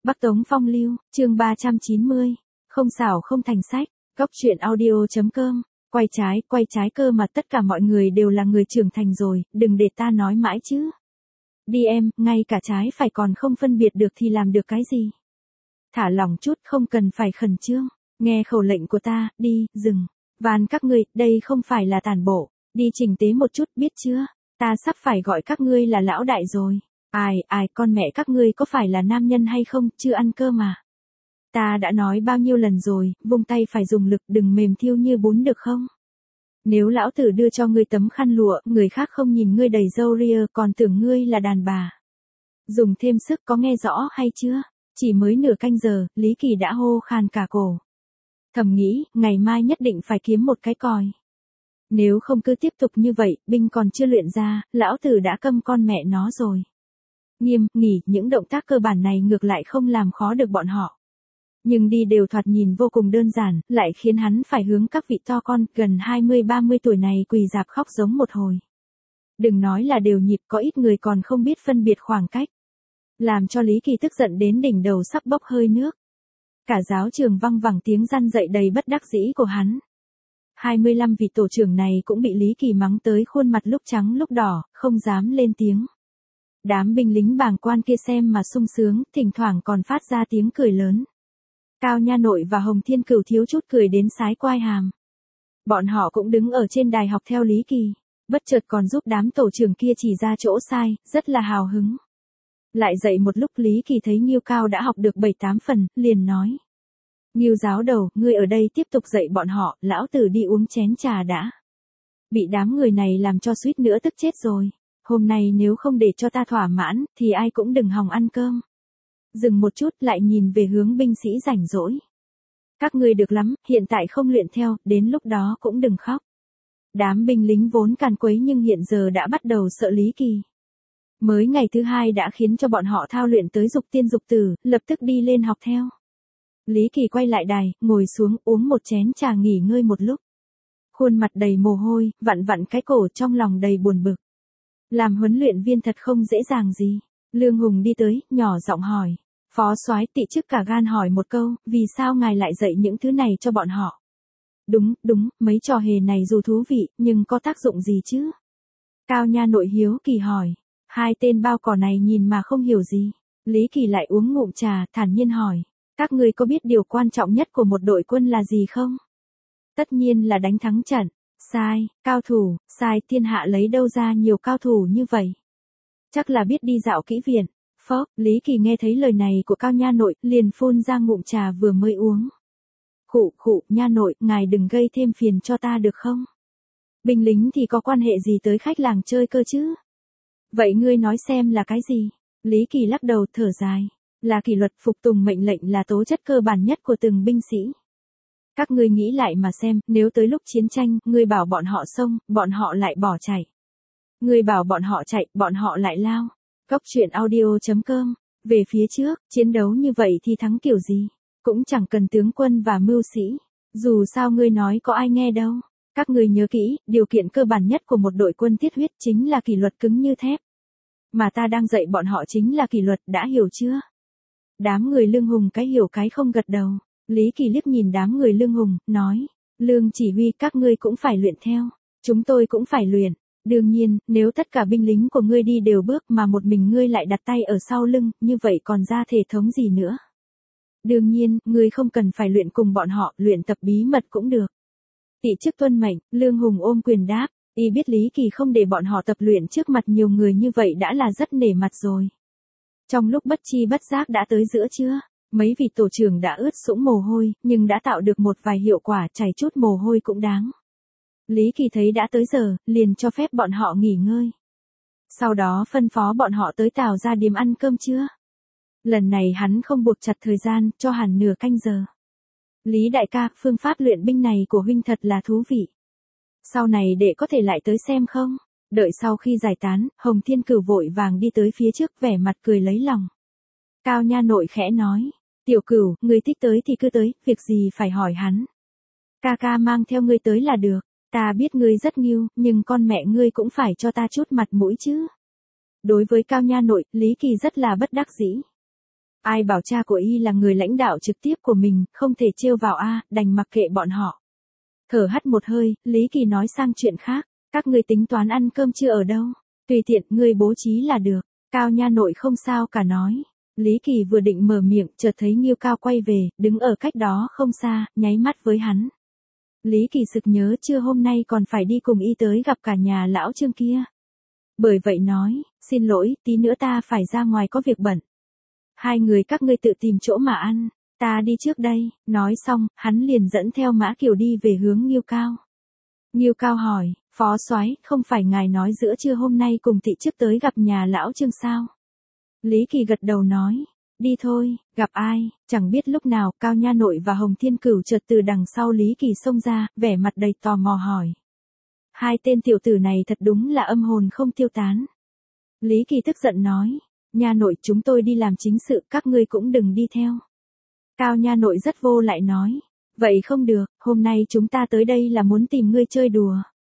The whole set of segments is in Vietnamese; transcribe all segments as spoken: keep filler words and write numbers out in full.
Bắc Tống Phong Lưu, chương ba trăm chín mươi. Không xảo không thành sách, góc truyện audio.com. Quay trái, quay trái cơ mà tất cả mọi người đều là người trưởng thành rồi, đừng để ta nói mãi chứ. Đi em, ngay cả trái phải còn không phân biệt được thì làm được cái gì. Thả lỏng chút, không cần phải khẩn trương. Nghe khẩu lệnh của ta, đi, dừng. Van các ngươi, đây không phải là tàn bộ. Đi chỉnh tế một chút, biết chưa? Ta sắp phải gọi các ngươi là lão đại rồi. Ai, ai, con mẹ các ngươi có phải là nam nhân hay không, chưa ăn cơm mà. Ta đã nói bao nhiêu lần rồi, vung tay phải dùng lực, đừng mềm thiêu như bún được không? Nếu lão tử đưa cho ngươi tấm khăn lụa, người khác không nhìn ngươi đầy râu ria, còn tưởng ngươi là đàn bà. Dùng thêm sức, có nghe rõ hay chưa? Chỉ mới nửa canh giờ, Lý Kỳ đã hô khan cả cổ. Thầm nghĩ, ngày mai nhất định phải kiếm một cái còi. Nếu không cứ tiếp tục như vậy, binh còn chưa luyện ra, lão tử đã câm con mẹ nó rồi. Nghiêm, nghỉ, những động tác cơ bản này ngược lại không làm khó được bọn họ. Nhưng đi đều thoạt nhìn vô cùng đơn giản, lại khiến hắn phải hướng các vị to con gần hai mươi ba mươi tuổi này quỳ rạp khóc giống một hồi. Đừng nói là đều nhịp, có ít người còn không biết phân biệt khoảng cách. Làm cho Lý Kỳ tức giận đến đỉnh đầu sắp bốc hơi nước. Cả giáo trường văng vẳng tiếng răn dậy đầy bất đắc dĩ của hắn. hai mươi lăm vị tổ trưởng này cũng bị Lý Kỳ mắng tới khuôn mặt lúc trắng lúc đỏ, không dám lên tiếng. Đám binh lính bàng quan kia xem mà sung sướng, thỉnh thoảng còn phát ra tiếng cười lớn. Cao Nha Nội và Hồng Thiên Cửu thiếu chút cười đến sái quai hàm. Bọn họ cũng đứng ở trên đài học theo Lý Kỳ, bất chợt còn giúp đám tổ trưởng kia chỉ ra chỗ sai, rất là hào hứng. Lại dậy một lúc Lý Kỳ thấy Nghiêu Cao đã học được bảy tám phần, liền nói. Nghiêu giáo đầu, ngươi ở đây tiếp tục dạy bọn họ, lão tử đi uống chén trà đã. Bị đám người này làm cho suýt nữa tức chết rồi. Hôm nay nếu không để cho ta thỏa mãn, thì ai cũng đừng hòng ăn cơm. Dừng một chút lại nhìn về hướng binh sĩ rảnh rỗi. Các ngươi được lắm, hiện tại không luyện theo, đến lúc đó cũng đừng khóc. Đám binh lính vốn càn quấy nhưng hiện giờ đã bắt đầu sợ Lý Kỳ. Mới ngày thứ hai đã khiến cho bọn họ thao luyện tới dục tiên dục tử, lập tức đi lên học theo. Lý Kỳ quay lại đài, ngồi xuống uống một chén trà nghỉ ngơi một lúc. Khuôn mặt đầy mồ hôi, vặn vặn cái cổ trong lòng đầy buồn bực. Làm huấn luyện viên thật không dễ dàng gì. Lương Hùng đi tới, nhỏ giọng hỏi. Phó soái tị chức cả gan hỏi một câu, vì sao ngài lại dạy những thứ này cho bọn họ? Đúng, đúng, mấy trò hề này dù thú vị, nhưng có tác dụng gì chứ? Cao Nha Nội hiếu kỳ hỏi. Hai tên bao cỏ này nhìn mà không hiểu gì. Lý Kỳ lại uống ngụm trà, thản nhiên hỏi. Các ngươi có biết điều quan trọng nhất của một đội quân là gì không? Tất nhiên là đánh thắng trận. Sai, cao thủ, sai, thiên hạ lấy đâu ra nhiều cao thủ như vậy? Chắc là biết đi dạo kỹ viện. Phốc, Lý Kỳ nghe thấy lời này của Cao Nha Nội, liền phun ra ngụm trà vừa mới uống. Khụ khụ, Nha Nội, ngài đừng gây thêm phiền cho ta được không? Binh lính thì có quan hệ gì tới khách làng chơi cơ chứ? Vậy ngươi nói xem là cái gì? Lý Kỳ lắc đầu thở dài. Là kỷ luật, phục tùng mệnh lệnh là tố chất cơ bản nhất của từng binh sĩ. Các ngươi nghĩ lại mà xem, nếu tới lúc chiến tranh, ngươi bảo bọn họ xông, bọn họ lại bỏ chạy. Ngươi bảo bọn họ chạy, bọn họ lại lao. Góc truyện audio.com. Về phía trước, chiến đấu như vậy thì thắng kiểu gì? Cũng chẳng cần tướng quân và mưu sĩ. Dù sao ngươi nói có ai nghe đâu. Các ngươi nhớ kỹ, điều kiện cơ bản nhất của một đội quân thiết huyết chính là kỷ luật cứng như thép. Mà ta đang dạy bọn họ chính là kỷ luật, đã hiểu chưa? Đám người Lương Hùng cái hiểu cái không gật đầu. Lý Kỳ liếc nhìn đám người Lương Hùng, nói. Lương chỉ huy các ngươi cũng phải luyện theo. Chúng tôi cũng phải luyện. Đương nhiên, nếu tất cả binh lính của ngươi đi đều bước mà một mình ngươi lại đặt tay ở sau lưng, như vậy còn ra thể thống gì nữa. Đương nhiên, ngươi không cần phải luyện cùng bọn họ, luyện tập bí mật cũng được. Tị chức tuân mệnh, Lương Hùng ôm quyền đáp, y biết Lý Kỳ không để bọn họ tập luyện trước mặt nhiều người như vậy đã là rất nể mặt rồi. Trong lúc bất chi bất giác đã tới giữa trưa, mấy vị tổ trưởng đã ướt sũng mồ hôi, nhưng đã tạo được một vài hiệu quả, chảy chút mồ hôi cũng đáng. Lý Kỳ thấy đã tới giờ, liền cho phép bọn họ nghỉ ngơi. Sau đó phân phó bọn họ tới Tào ra điếm ăn cơm trưa. Lần này hắn không buộc chặt thời gian, cho hẳn nửa canh giờ. Lý đại ca, phương pháp luyện binh này của huynh thật là thú vị. Sau này đệ có thể lại tới xem không? Đợi sau khi giải tán, Hồng Thiên Cửu vội vàng đi tới phía trước vẻ mặt cười lấy lòng. Cao Nha Nội khẽ nói. Tiểu Cửu, ngươi thích tới thì cứ tới, việc gì phải hỏi hắn. Ca ca mang theo ngươi tới là được. Ta biết ngươi rất nghiêu, nhưng con mẹ ngươi cũng phải cho ta chút mặt mũi chứ. Đối với Cao Nha Nội, Lý Kỳ rất là bất đắc dĩ. Ai bảo cha của y là người lãnh đạo trực tiếp của mình, không thể trêu vào a, đành mặc kệ bọn họ. Thở hắt một hơi, Lý Kỳ nói sang chuyện khác, các ngươi tính toán ăn cơm trưa ở đâu? Tùy tiện, ngươi bố trí là được. Cao nha nội không sao cả nói. Lý Kỳ vừa định mở miệng, chợt thấy Nghiêu Cao quay về, đứng ở cách đó không xa, nháy mắt với hắn. Lý Kỳ sực nhớ chưa hôm nay còn phải đi cùng y tới gặp cả nhà lão Trương kia. Bởi vậy nói, xin lỗi, tí nữa ta phải ra ngoài có việc bận. Hai người các ngươi tự tìm chỗ mà ăn, ta đi trước đây. Nói xong, hắn liền dẫn theo Mã Kiều đi về hướng Nghiêu Cao. Nghiêu Cao hỏi, phó soái, không phải ngài nói giữa trưa hôm nay cùng thị chức tới gặp nhà lão Trương sao? Lý Kỳ gật đầu nói, đi thôi. Gặp ai? Chẳng biết lúc nào, Cao nha nội và Hồng Thiên Cửu chợt từ đằng sau Lý Kỳ xông ra, vẻ mặt đầy tò mò hỏi. Hai tên tiểu tử này thật đúng là âm hồn không tiêu tán. Lý Kỳ tức giận nói, nha nội chúng tôi đi làm chính sự, các ngươi cũng đừng đi theo. Cao nha nội rất vô lại nói, vậy không được, hôm nay chúng ta tới đây là muốn tìm ngươi chơi đùa.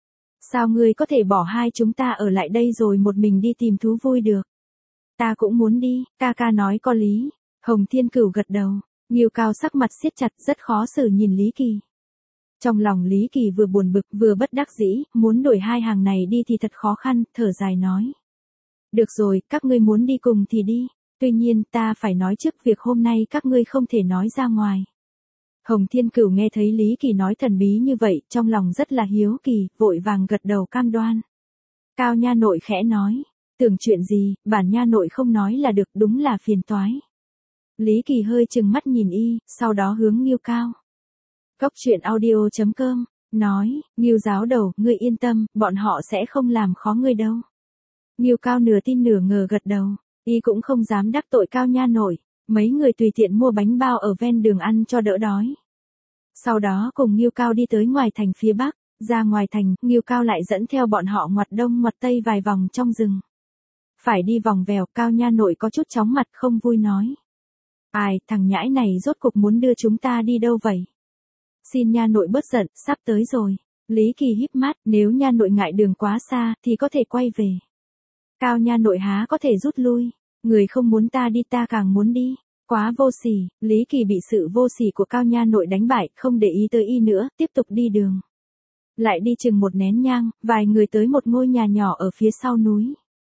Sao ngươi có thể bỏ hai chúng ta ở lại đây rồi một mình đi tìm thú vui được? Ta cũng muốn đi, ca ca nói có lý. Hồng Thiên Cửu gật đầu, Nghiêu Cao sắc mặt siết chặt rất khó xử nhìn Lý Kỳ. Trong lòng Lý Kỳ vừa buồn bực vừa bất đắc dĩ, muốn đổi hai hàng này đi thì thật khó khăn, thở dài nói. Được rồi, các ngươi muốn đi cùng thì đi, tuy nhiên ta phải nói trước việc hôm nay các ngươi không thể nói ra ngoài. Hồng Thiên Cửu nghe thấy Lý Kỳ nói thần bí như vậy, trong lòng rất là hiếu kỳ, vội vàng gật đầu cam đoan. Cao nha nội khẽ nói, tưởng chuyện gì, bản nha nội không nói là được, đúng là phiền toái. Lý Kỳ hơi chừng mắt nhìn y, sau đó hướng Nghiêu Cao. Góc truyện audio chấm com, nói, Nghiêu giáo đầu, ngươi yên tâm, bọn họ sẽ không làm khó ngươi đâu. Nghiêu Cao nửa tin nửa ngờ gật đầu, y cũng không dám đắc tội Cao nha nội, mấy người tùy tiện mua bánh bao ở ven đường ăn cho đỡ đói. Sau đó cùng Nghiêu Cao đi tới ngoài thành phía bắc, ra ngoài thành, Nghiêu Cao lại dẫn theo bọn họ ngoặt đông ngoặt tây vài vòng trong rừng. Phải đi vòng vèo, Cao nha nội có chút chóng mặt không vui nói. Ai, thằng nhãi này rốt cục muốn đưa chúng ta đi đâu vậy? Xin nha nội bớt giận, sắp tới rồi. Lý Kỳ híp mắt, nếu nha nội ngại đường quá xa, thì có thể quay về. Cao nha nội há có thể rút lui, người không muốn ta đi ta càng muốn đi. Quá vô sỉ, Lý Kỳ bị sự vô sỉ của Cao nha nội đánh bại, không để ý tới y nữa, tiếp tục đi đường. Lại đi chừng một nén nhang, vài người tới một ngôi nhà nhỏ ở phía sau núi.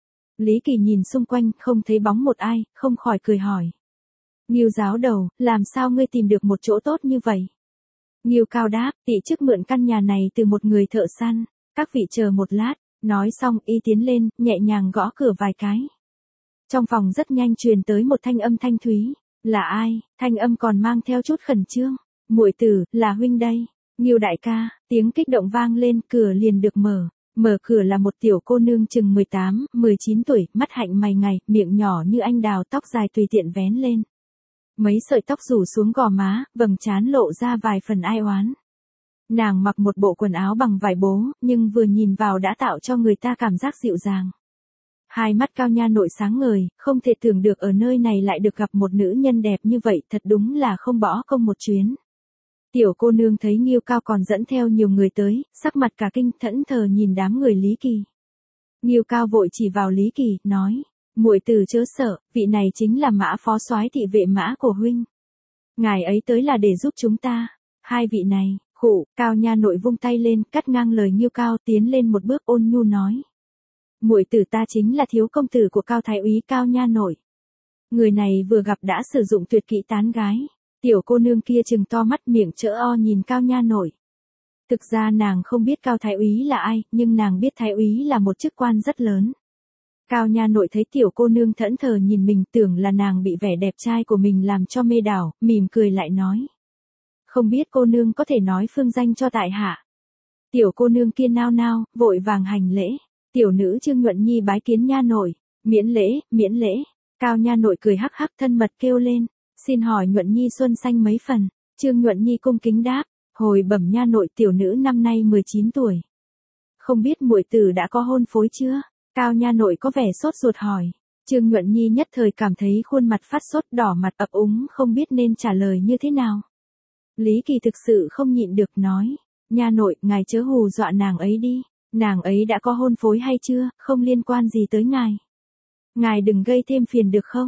Lý Kỳ nhìn xung quanh, không thấy bóng một ai, không khỏi cười hỏi. Nghiêu giáo đầu, làm sao ngươi tìm được một chỗ tốt như vậy? Nghiêu Cao đáp, tỷ chức mượn căn nhà này từ một người thợ săn, các vị chờ một lát. Nói xong y tiến lên, nhẹ nhàng gõ cửa vài cái. Trong phòng rất nhanh truyền tới một thanh âm thanh thúy. Là ai? Thanh âm còn mang theo chút khẩn trương. Muội tử, là huynh đây. Nghiêu đại ca, tiếng kích động vang lên, cửa liền được mở. Mở cửa là một tiểu cô nương chừng mười tám, mười chín tuổi, mắt hạnh mày ngài, miệng nhỏ như anh đào, tóc dài tùy tiện vén lên. Mấy sợi tóc rủ xuống gò má, vầng trán lộ ra vài phần ai oán. Nàng mặc một bộ quần áo bằng vải bố, nhưng vừa nhìn vào đã tạo cho người ta cảm giác dịu dàng. Hai mắt Cao nha nội sáng ngời, không thể tưởng được ở nơi này lại được gặp một nữ nhân đẹp như vậy, thật đúng là không bỏ công một chuyến. Tiểu cô nương thấy Nghiêu Cao còn dẫn theo nhiều người tới, sắc mặt cả kinh thẫn thờ nhìn đám người Lý Kỳ. Nghiêu Cao vội chỉ vào Lý Kỳ, nói, muội tử chớ sợ, vị này chính là Mã phó soái thị vệ Mã của huynh. Ngài ấy tới là để giúp chúng ta. Hai vị này, khụ, Cao nha nội vung tay lên, cắt ngang lời Nghiêu Cao, tiến lên một bước ôn nhu nói. Muội tử ta chính là thiếu công tử của Cao thái úy Cao nha nội. Người này vừa gặp đã sử dụng tuyệt kỹ tán gái. Tiểu cô nương kia trừng to mắt miệng chỡ o nhìn Cao nha nội. Thực ra nàng không biết Cao thái úy là ai, nhưng nàng biết thái úy là một chức quan rất lớn. Cao nha nội thấy tiểu cô nương thẫn thờ nhìn mình, tưởng là nàng bị vẻ đẹp trai của mình làm cho mê đảo, mỉm cười lại nói. Không biết cô nương có thể nói phương danh cho tại hạ. Tiểu cô nương kia nao nao, vội vàng hành lễ. Tiểu nữ Trương Nhuận Nhi bái kiến nha nội. Miễn lễ, miễn lễ. Cao nha nội cười hắc hắc thân mật kêu lên. Xin hỏi Nhuận Nhi xuân xanh mấy phần? Trương Nhuận Nhi cung kính đáp. Hồi bẩm nha nội, tiểu nữ năm nay mười chín tuổi. Không biết muội tử đã có hôn phối chưa? Cao nha nội có vẻ sốt ruột hỏi. Trương Nhuận Nhi nhất thời cảm thấy khuôn mặt phát sốt đỏ mặt ấp úng không biết nên trả lời như thế nào. Lý Kỳ thực sự không nhịn được nói. Nha nội, ngài chớ hù dọa nàng ấy đi. Nàng ấy đã có hôn phối hay chưa, không liên quan gì tới ngài. Ngài đừng gây thêm phiền được không?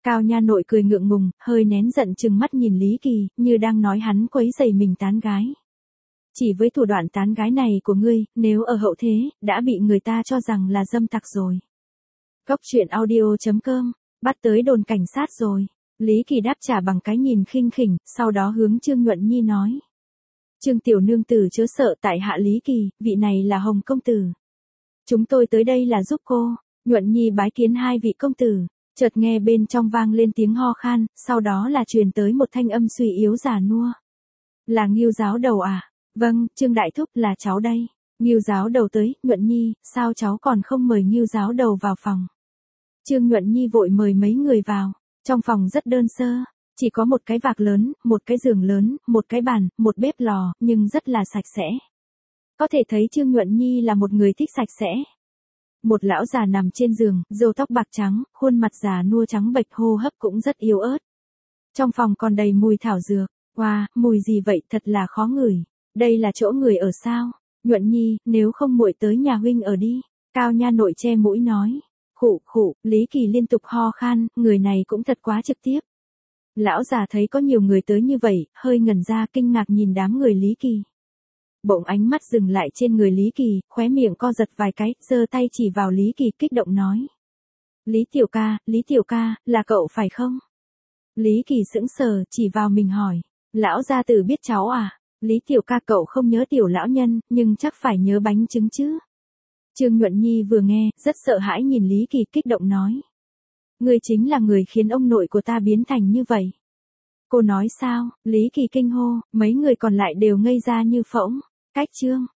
Cao nha nội cười ngượng ngùng, hơi nén giận trừng mắt nhìn Lý Kỳ, như đang nói hắn quấy rầy mình tán gái. Chỉ với thủ đoạn tán gái này của ngươi, nếu ở hậu thế, đã bị người ta cho rằng là dâm tặc rồi. Góc truyện audio chấm com, bắt tới đồn cảnh sát rồi. Lý Kỳ đáp trả bằng cái nhìn khinh khỉnh, sau đó hướng Trương Nhuận Nhi nói. Trương tiểu nương tử chớ sợ, tại hạ Lý Kỳ, vị này là Hồng công tử. Chúng tôi tới đây là giúp cô. Nhuận Nhi bái kiến hai vị công tử. Chợt nghe bên trong vang lên tiếng ho khan, sau đó là truyền tới một thanh âm suy yếu già nua. Là Ngưu giáo đầu à? Vâng, Trương đại thúc, là cháu đây. Ngưu giáo đầu tới. Nhuận Nhi, sao cháu còn không mời Ngưu giáo đầu vào phòng? Trương Nhuận Nhi vội mời mấy người vào. Trong phòng rất đơn sơ, chỉ có một cái vạc lớn, một cái giường lớn, một cái bàn, một bếp lò, nhưng rất là sạch sẽ. Có thể thấy Trương Nhuận Nhi là một người thích sạch sẽ. Một lão già nằm trên giường, râu tóc bạc trắng, khuôn mặt già nua trắng bệch, hô hấp cũng rất yếu ớt. Trong phòng còn đầy mùi thảo dược. Wow, mùi gì vậy, thật là khó ngửi. Đây là chỗ người ở sao? Nhuận Nhi, nếu không muội tới nhà huynh ở đi. Cao nha nội che mũi nói. Khụ khụ, Lý Kỳ liên tục ho khan, người này cũng thật quá trực tiếp. Lão già thấy có nhiều người tới như vậy, hơi ngẩn ra kinh ngạc nhìn đám người Lý Kỳ. Bỗng ánh mắt dừng lại trên người Lý Kỳ, khóe miệng co giật vài cái, giơ tay chỉ vào Lý Kỳ kích động nói. Lý tiểu ca, Lý tiểu ca, là cậu phải không? Lý Kỳ sững sờ, chỉ vào mình hỏi. Lão gia tử biết cháu à? Lý tiểu ca, cậu không nhớ tiểu lão nhân, nhưng chắc phải nhớ bánh trứng chứ. Trương Nhuận Nhi vừa nghe, rất sợ hãi nhìn Lý Kỳ kích động nói. Ngươi chính là người khiến ông nội của ta biến thành như vậy. Cô nói sao? Lý Kỳ kinh hô, mấy người còn lại đều ngây ra như phỗng. Cách Trương